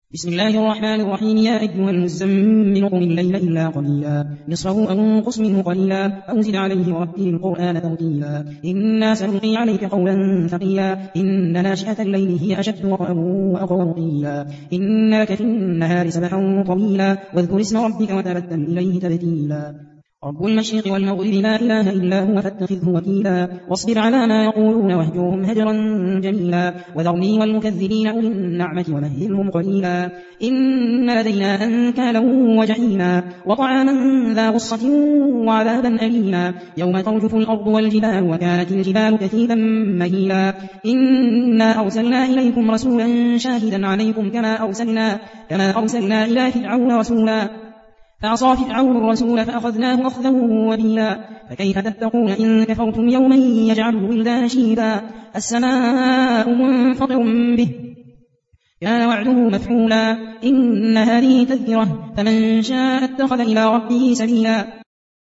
بسم الله الرحمن الرحيم. يا أيها المزمل قم الليل إلا قليلا نصفه أو انقص منه قليلا أو زد عليه ورتل القرآن ترتيلا إنا سنلقي عليك قولا ثقيلا إن ناشئة الليل هي أشد وطئا وأقوم قيلا إن لك في النهار سبحا طويلا واذكر اسم ربك وتبتل إليه تبتيلا رب المشرق والمغرب لا إله إلا هو فاتخذه وكيلا واصبر على ما يقولون واهجرهم هجرا جميلا وذرني والمكذبين أولي النعمة ومهلهم قليلا إن لدينا أنكالا وجحيما وطعاما ذا غصة وعذابا أليما يوم ترجف الأرض والجبال وكانت الجبال كثيبا مهيلا إنا أرسلنا إليكم رسولا شاهدا عليكم كما أرسلنا إلى فرعون رسولا فعصى فرعون الرسول فأخذناه أخذا وبيلا فكيف تتقون إن كفرتم يوما يجعل الولدان شيبا السماء منفطر به كان وعده مفعولا إن هذه تذكرة فمن شاء اتخذ إلى ربه سبيلا